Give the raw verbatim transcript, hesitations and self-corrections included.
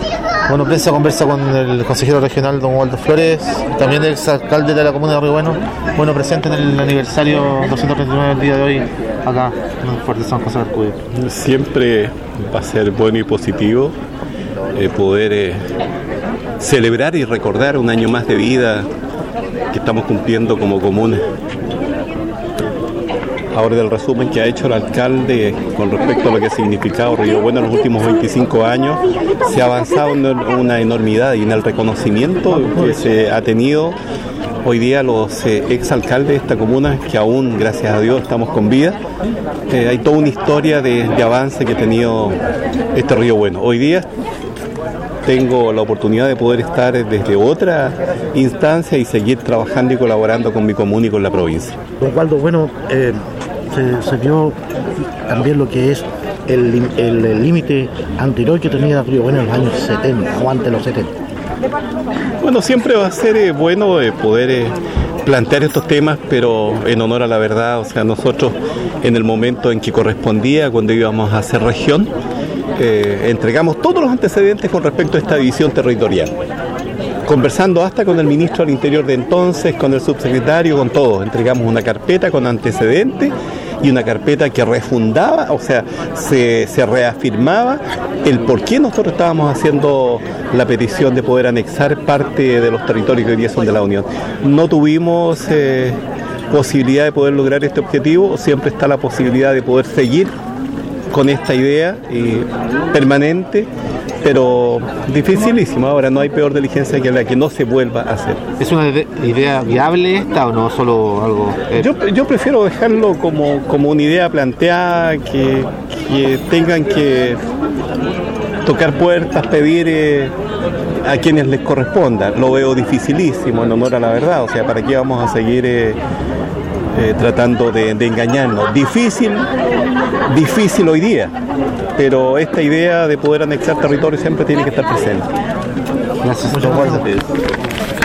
Bueno, prensa conversa con el consejero regional don Waldo Flores, también el exalcalde de la comuna de Río Bueno, bueno, presente en el aniversario doscientos treinta y nueve del día de hoy, acá en el Fuerte San José del Cuyo. Siempre va a ser bueno y positivo eh, poder eh, celebrar y recordar un año más de vida que estamos cumpliendo como comuna. Ahora del resumen que ha hecho el alcalde con respecto a lo que ha significado Río Bueno en los últimos veinticinco años, se ha avanzado en una enormidad y en el reconocimiento que se ha tenido hoy día los eh, exalcaldes de esta comuna, que aún, gracias a Dios, estamos con vida. Eh, hay toda una historia de, de avance que ha tenido este Río Bueno. Hoy día tengo la oportunidad de poder estar desde otra instancia y seguir trabajando y colaborando con mi comuna y con la provincia. Don Waldo, bueno, eh, se, se vio también lo que es el límite anterior que tenía Río Bueno en los años setenta o antes de los setenta. Bueno, siempre va a ser eh, bueno eh, poder eh, plantear estos temas, pero en honor a la verdad. O sea, nosotros en el momento en que correspondía, cuando íbamos a hacer región, eh, entregamos todos los antecedentes con respecto a esta división territorial, conversando hasta con el ministro del Interior de entonces, con el subsecretario, con todos. Entregamos una carpeta con antecedentes y una carpeta que refundaba, o sea, se, se reafirmaba el por qué nosotros estábamos haciendo la petición de poder anexar parte de los territorios que hoy día son de la Unión. No tuvimos eh, posibilidad de poder lograr este objetivo, siempre está la posibilidad de poder seguir con esta idea eh, permanente, pero dificilísimo. Ahora no hay peor diligencia que la que no se vuelva a hacer. ¿Es una idea viable esta o no solo algo? Eh... Yo, yo prefiero dejarlo como, como una idea planteada, que, que tengan que tocar puertas, pedir eh, a quienes les corresponda. Lo veo dificilísimo, en honor a la verdad. O sea, ¿para qué vamos a seguir eh, eh, tratando de, de engañarnos? Difícil, difícil hoy día, pero esta idea de poder anexar territorio siempre tiene que estar presente. Gracias, muchas gracias.